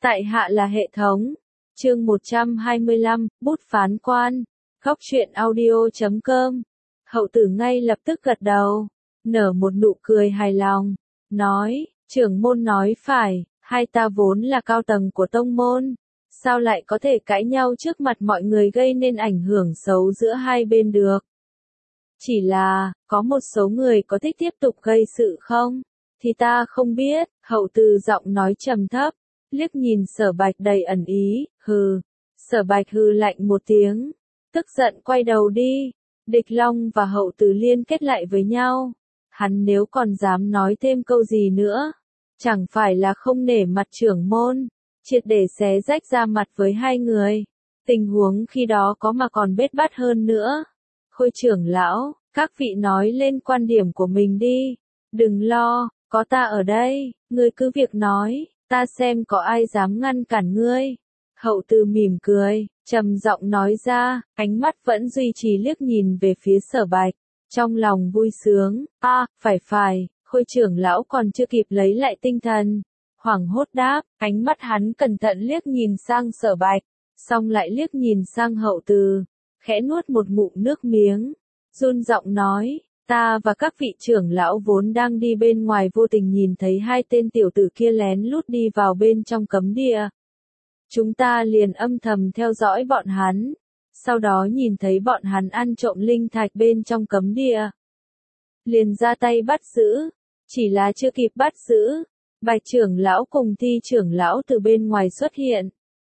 Tại hạ là hệ thống. Chương 125, bút phán quan. Góc truyện audio.com. Hậu tử ngay lập tức gật đầu, nở một nụ cười hài lòng, nói, trưởng môn nói phải, hai ta vốn là cao tầng của tông môn, sao lại có thể cãi nhau trước mặt mọi người gây nên ảnh hưởng xấu giữa hai bên được. Chỉ là, có một số người có thích tiếp tục gây sự không? Thì ta không biết, hậu từ giọng nói trầm thấp, liếc nhìn Sở Bạch đầy ẩn ý, hừ. Sở Bạch hừ lạnh một tiếng, tức giận quay đầu đi. Địch Long và hậu từ liên kết lại với nhau. Hắn nếu còn dám nói thêm câu gì nữa, chẳng phải là không nể mặt trưởng môn, triệt để xé rách ra mặt với hai người. Tình huống khi đó có mà còn bết bát hơn nữa. Khôi trưởng lão, các vị nói lên quan điểm của mình đi. Đừng lo, có ta ở đây, ngươi cứ việc nói, ta xem có ai dám ngăn cản ngươi. Hậu từ mỉm cười, trầm giọng nói ra, ánh mắt vẫn duy trì liếc nhìn về phía Sở Bạch, trong lòng vui sướng, phải, Khôi trưởng lão còn chưa kịp lấy lại tinh thần. Hoảng hốt đáp, ánh mắt hắn cẩn thận liếc nhìn sang Sở Bạch, xong lại liếc nhìn sang hậu từ, khẽ nuốt một ngụm nước miếng, run giọng nói, ta và các vị trưởng lão vốn đang đi bên ngoài vô tình nhìn thấy hai tên tiểu tử kia lén lút đi vào bên trong cấm địa. Chúng ta liền âm thầm theo dõi bọn hắn, sau đó nhìn thấy bọn hắn ăn trộm linh thạch bên trong cấm địa. Liền ra tay bắt giữ, chỉ là chưa kịp bắt giữ, Bạch trưởng lão cùng Thi trưởng lão từ bên ngoài xuất hiện.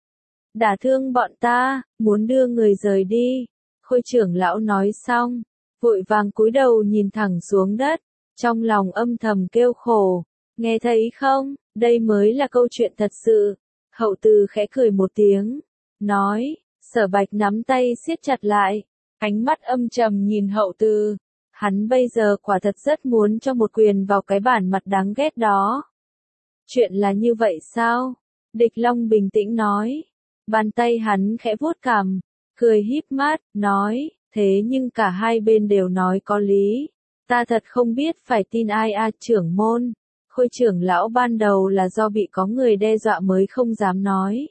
Đả thương bọn ta, muốn đưa người rời đi. Khôi trưởng lão nói xong, vội vàng cúi đầu nhìn thẳng xuống đất, trong lòng âm thầm kêu khổ, nghe thấy không, đây mới là câu chuyện thật sự. Hậu từ khẽ cười một tiếng, nói, Sở Bạch nắm tay siết chặt lại, ánh mắt âm trầm nhìn hậu từ. Hắn bây giờ quả thật rất muốn cho một quyền vào cái bản mặt đáng ghét đó. Chuyện là như vậy sao? Địch Long bình tĩnh nói. Bàn tay hắn khẽ vuốt cằm, cười híp mắt, nói, thế nhưng cả hai bên đều nói có lý. Ta thật không biết phải tin ai trưởng môn. Khôi trưởng lão ban đầu là do bị có người đe dọa mới không dám nói.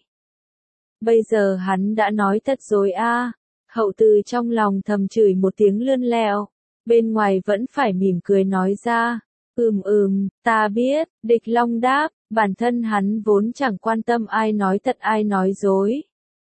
Bây giờ hắn đã nói thật rồi Hậu từ trong lòng thầm chửi một tiếng lươn lẹo, bên ngoài vẫn phải mỉm cười nói ra. Ta biết, Địch Long đáp, bản thân hắn vốn chẳng quan tâm ai nói thật ai nói dối.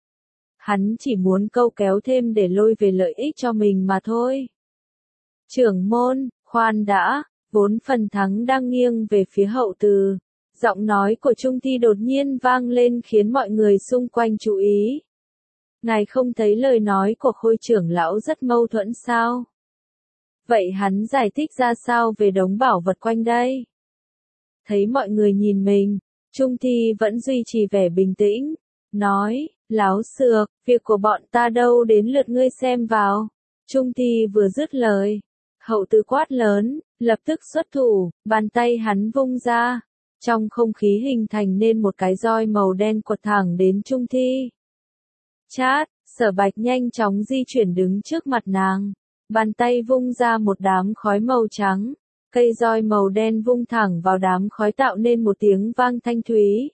Hắn chỉ muốn câu kéo thêm để lôi về lợi ích cho mình mà thôi. Trưởng môn, khoan đã, vốn phần thắng đang nghiêng về phía hậu từ. Giọng nói của Trung Thi đột nhiên vang lên khiến mọi người xung quanh chú ý. Ngài không thấy lời nói của Khôi trưởng lão rất mâu thuẫn sao? Vậy hắn giải thích ra sao về đống bảo vật quanh đây? Thấy mọi người nhìn mình, Trung Thi vẫn duy trì vẻ bình tĩnh, nói, láo xược, việc của bọn ta đâu đến lượt ngươi xem vào. Trung Thi vừa dứt lời, hậu từ quát lớn, lập tức xuất thủ, bàn tay hắn vung ra, trong không khí hình thành nên một cái roi màu đen quật thẳng đến Trung Thi. Chát, Sở Bạch nhanh chóng di chuyển đứng trước mặt nàng, bàn tay vung ra một đám khói màu trắng, cây roi màu đen vung thẳng vào đám khói tạo nên một tiếng vang thanh thúy.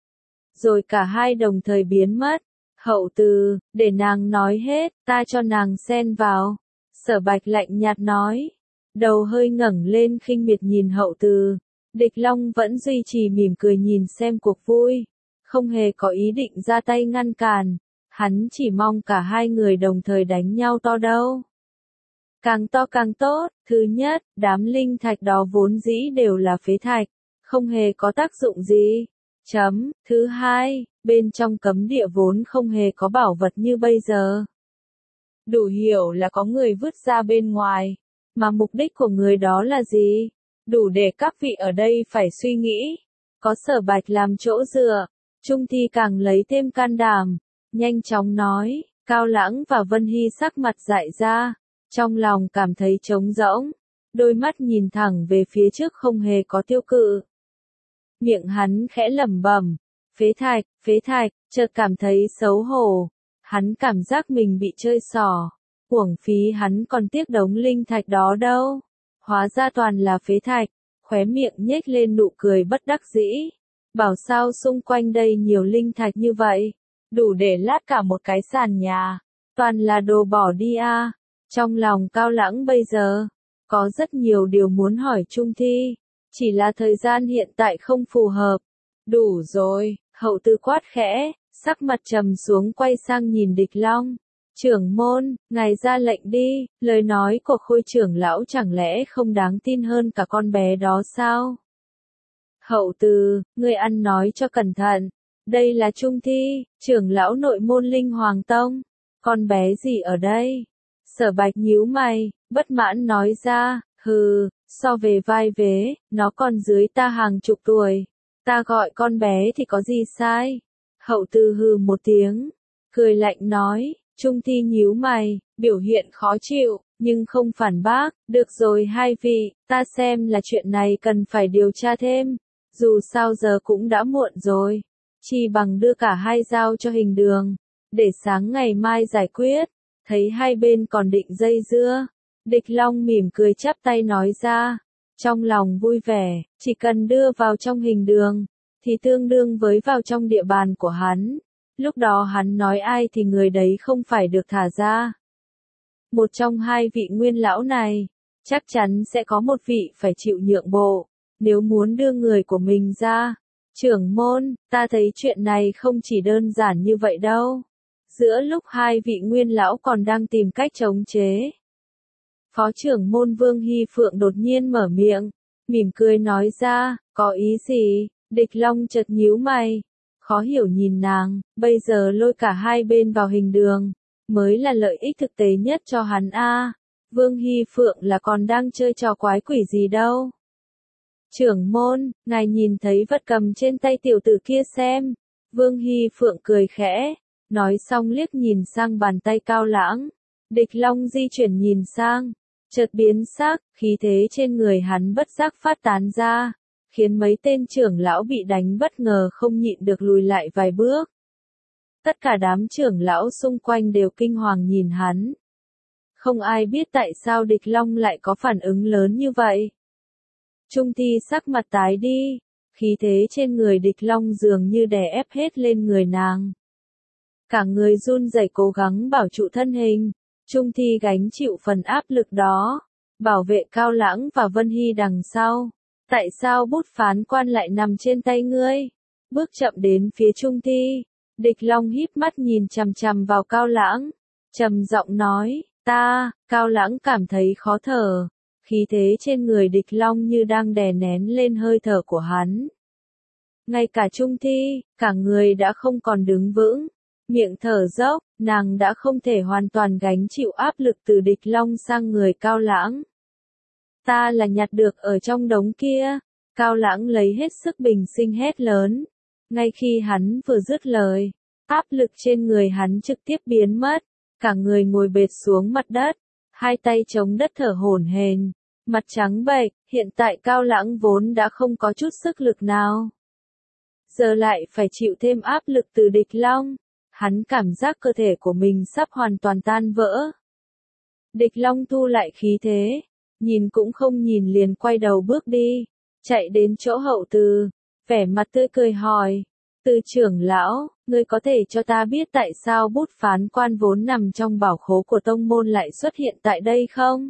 Rồi cả hai đồng thời biến mất. Hậu từ, để nàng nói hết, ta cho nàng xen vào. Sở Bạch lạnh nhạt nói, đầu hơi ngẩng lên khinh miệt nhìn hậu từ. Địch Long vẫn duy trì mỉm cười nhìn xem cuộc vui, không hề có ý định ra tay ngăn cản, hắn chỉ mong cả hai người đồng thời đánh nhau to đâu. Càng to càng tốt, thứ nhất, đám linh thạch đó vốn dĩ đều là phế thạch, không hề có tác dụng gì. Thứ hai, bên trong cấm địa vốn không hề có bảo vật như bây giờ. Đủ hiểu là có người vứt ra bên ngoài, mà mục đích của người đó là gì? Đủ để các vị ở đây phải suy nghĩ. Có Sở Bạch làm chỗ dựa, Trung Thi càng lấy thêm can đảm, nhanh chóng nói, Cao Lãng và Vân Hy sắc mặt dại ra, trong lòng cảm thấy trống rỗng, đôi mắt nhìn thẳng về phía trước không hề có tiêu cự. Miệng hắn khẽ lẩm bẩm, phế thạch, chợt cảm thấy xấu hổ, hắn cảm giác mình bị chơi xỏ, uổng phí hắn còn tiếc đống linh thạch đó đâu, hóa ra toàn là phế thạch, khóe miệng nhếch lên nụ cười bất đắc dĩ. bảo sao xung quanh đây nhiều linh thạch như vậy, đủ để lát cả một cái sàn nhà, toàn là đồ bỏ đi à. Trong lòng Cao Lãng bây giờ, có rất nhiều điều muốn hỏi Trung Thi, chỉ là thời gian hiện tại không phù hợp. Đủ rồi, Hậu Từ quát khẽ, sắc mặt trầm xuống quay sang nhìn Địch Long. Trưởng môn, ngài ra lệnh đi, lời nói của Khôi trưởng lão chẳng lẽ không đáng tin hơn cả con bé đó sao? Hậu Từ, ngươi ăn nói cho cẩn thận, đây là Trung Thi, trưởng lão nội môn Linh Hoàng Tông, con bé gì ở đây? Sở Bạch nhíu mày, bất mãn nói ra, hừ, so về vai vế, nó còn dưới ta hàng chục tuổi, ta gọi con bé thì có gì sai? Hậu Từ hừ một tiếng, cười lạnh nói. Trung Thi nhíu mày, biểu hiện khó chịu, nhưng không phản bác, được rồi hai vị, ta xem là chuyện này cần phải điều tra thêm, dù sao giờ cũng đã muộn rồi, chỉ bằng đưa cả hai giao cho Hình Đường, để sáng ngày mai giải quyết, thấy hai bên còn định dây dưa, Địch Long mỉm cười chắp tay nói ra, trong lòng vui vẻ, chỉ cần đưa vào trong Hình Đường, thì tương đương với vào trong địa bàn của hắn. Lúc đó hắn nói ai thì người đấy không phải được thả ra. Một trong hai vị nguyên lão này, chắc chắn sẽ có một vị phải chịu nhượng bộ, nếu muốn đưa người của mình ra. Trưởng môn, ta thấy chuyện này không chỉ đơn giản như vậy đâu. Giữa lúc hai vị nguyên lão còn đang tìm cách chống chế, Phó trưởng môn Vương Hy Phượng đột nhiên mở miệng, mỉm cười nói ra, có ý gì? Địch Long chợt nhíu mày. Khó hiểu nhìn nàng, bây giờ lôi cả hai bên vào Hình Đường, mới là lợi ích thực tế nhất cho hắn a. Vương Hy Phượng là còn đang chơi trò quái quỷ gì đâu. Trưởng môn, ngài nhìn thấy vật cầm trên tay tiểu tử kia xem. Vương Hy Phượng cười khẽ, nói xong liếc nhìn sang bàn tay Cao Lãng. Địch Long di chuyển nhìn sang, chợt biến sắc, khí thế trên người hắn bất giác phát tán ra, khiến mấy tên trưởng lão bị đánh bất ngờ không nhịn được lùi lại vài bước. Tất cả đám trưởng lão xung quanh đều kinh hoàng nhìn hắn. Không ai biết tại sao Địch Long lại có phản ứng lớn như vậy. Trung Thi sắc mặt tái đi, khí thế trên người Địch Long dường như đè ép hết lên người nàng. Cả người run rẩy cố gắng bảo trụ thân hình, Trung Thi gánh chịu phần áp lực đó, bảo vệ Cao Lãng và Vân Hy đằng sau. Tại sao bút phán quan lại nằm trên tay ngươi? Bước chậm đến phía Trung Thi, Địch Long híp mắt nhìn chằm chằm vào Cao Lãng, trầm giọng nói, Cao Lãng cảm thấy khó thở, khí thế trên người Địch Long như đang đè nén lên hơi thở của hắn. Ngay cả Trung Thi, cả người đã không còn đứng vững, miệng thở dốc, nàng đã không thể hoàn toàn gánh chịu áp lực từ Địch Long sang người Cao Lãng. Ta là nhặt được ở trong đống kia. Cao Lãng lấy hết sức bình sinh hét lớn. Ngay khi hắn vừa dứt lời, áp lực trên người hắn trực tiếp biến mất. Cả người ngồi bệt xuống mặt đất, hai tay chống đất thở hổn hển, mặt trắng bệch. Hiện tại Cao Lãng vốn đã không có chút sức lực nào, giờ lại phải chịu thêm áp lực từ Địch Long. Hắn cảm giác cơ thể của mình sắp hoàn toàn tan vỡ. Địch Long thu lại khí thế, nhìn cũng không nhìn liền quay đầu bước đi, chạy đến chỗ Hậu Từ, vẻ mặt tươi cười hỏi, Từ trưởng lão, ngươi có thể cho ta biết tại sao bút phán quan vốn nằm trong bảo khố của tông môn lại xuất hiện tại đây không?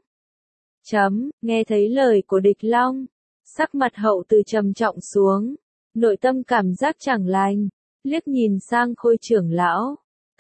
Nghe thấy lời của Địch Long, sắc mặt Hậu Từ trầm trọng xuống, nội tâm cảm giác chẳng lành, liếc nhìn sang Khôi trưởng lão,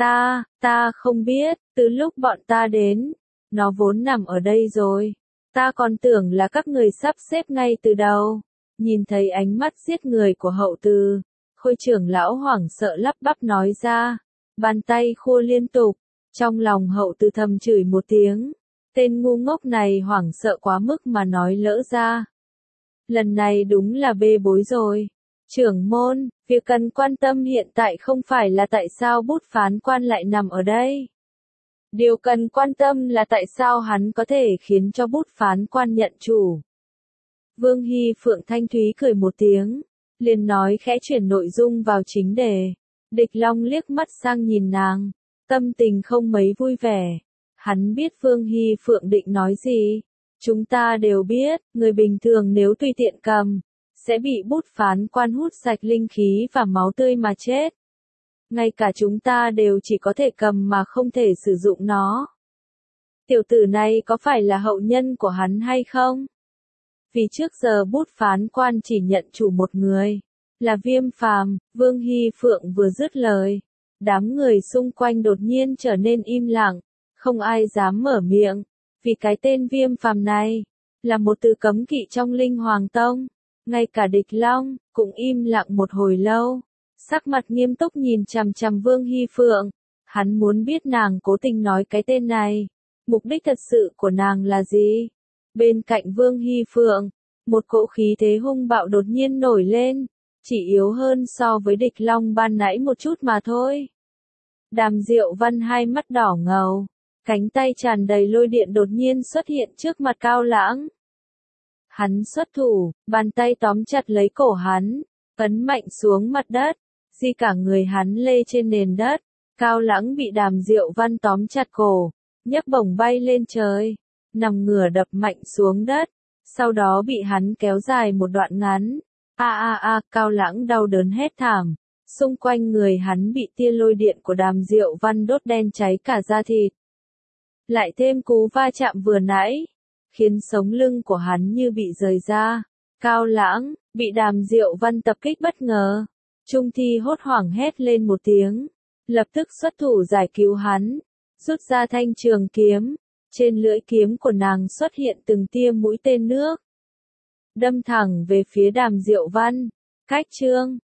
ta không biết, từ lúc bọn ta đến, nó vốn nằm ở đây rồi. Ta còn tưởng là các người sắp xếp ngay từ đầu. Nhìn thấy ánh mắt giết người của Hậu Từ, Khôi trưởng lão hoảng sợ lắp bắp nói ra, bàn tay khua liên tục, trong lòng Hậu Từ thầm chửi một tiếng, tên ngu ngốc này hoảng sợ quá mức mà nói lỡ ra. Lần này đúng là bê bối rồi. Trưởng môn, việc cần quan tâm hiện tại không phải là tại sao bút phán quan lại nằm ở đây. Điều cần quan tâm là tại sao hắn có thể khiến cho bút phán quan nhận chủ. Vương Hy Phượng thanh thúy cười một tiếng, liền nói khẽ chuyển nội dung vào chính đề. Địch Long liếc mắt sang nhìn nàng, tâm tình không mấy vui vẻ. Hắn biết Vương Hy Phượng định nói gì. Chúng ta đều biết, người bình thường nếu tùy tiện cầm, sẽ bị bút phán quan hút sạch linh khí và máu tươi mà chết. Ngay cả chúng ta đều chỉ có thể cầm mà không thể sử dụng nó. Tiểu tử này có phải là hậu nhân của hắn hay không? Vì trước giờ bút phán quan chỉ nhận chủ một người, là Viêm Phàm. Vương Hy Phượng vừa dứt lời, đám người xung quanh đột nhiên trở nên im lặng, không ai dám mở miệng, vì cái tên Viêm Phàm này là một từ cấm kỵ trong Linh Hoàng Tông. Ngay cả Địch Long cũng im lặng một hồi lâu, sắc mặt nghiêm túc nhìn chằm chằm Vương Hy Phượng. Hắn muốn biết nàng cố tình nói cái tên này, mục đích thật sự của nàng là gì? Bên cạnh Vương Hy Phượng, một cỗ khí thế hung bạo đột nhiên nổi lên, chỉ yếu hơn so với Địch Long ban nãy một chút mà thôi. Đàm Diệu Văn hai mắt đỏ ngầu, cánh tay tràn đầy lôi điện đột nhiên xuất hiện trước mặt Cao Lãng. Hắn xuất thủ, bàn tay tóm chặt lấy cổ hắn, ấn mạnh xuống mặt đất, di cả người hắn lê trên nền đất. Cao Lãng bị Đàm Diệu Văn tóm chặt cổ, nhấc bổng bay lên trời, nằm ngửa đập mạnh xuống đất, sau đó bị hắn kéo dài một đoạn ngắn. Cao Lãng đau đớn hét thảm, xung quanh người hắn bị tia lôi điện của Đàm Diệu Văn đốt đen cháy cả da thịt. Lại thêm cú va chạm vừa nãy, khiến sống lưng của hắn như bị rời ra. Cao Lãng bị Đàm Diệu Văn tập kích bất ngờ, Trung Thi hốt hoảng hét lên một tiếng, lập tức xuất thủ giải cứu hắn, rút ra thanh trường kiếm, trên lưỡi kiếm của nàng xuất hiện từng tia mũi tên nước, đâm thẳng về phía Đàm Diệu Văn. Cách chương